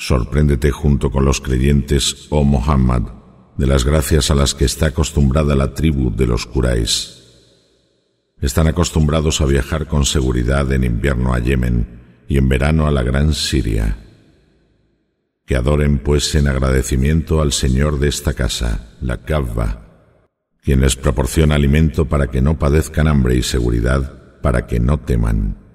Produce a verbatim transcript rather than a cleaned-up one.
Sorpréndete junto con los creyentes, oh Muhammad, de las gracias a las que está acostumbrada la tribu de los Quraysh. Están acostumbrados a viajar con seguridad en invierno a Yemen y en verano a la Gran Siria. Que adoren pues en agradecimiento al Señor de esta casa, la Kaaba, quien les proporciona alimento para que no padezcan hambre y seguridad para que no teman.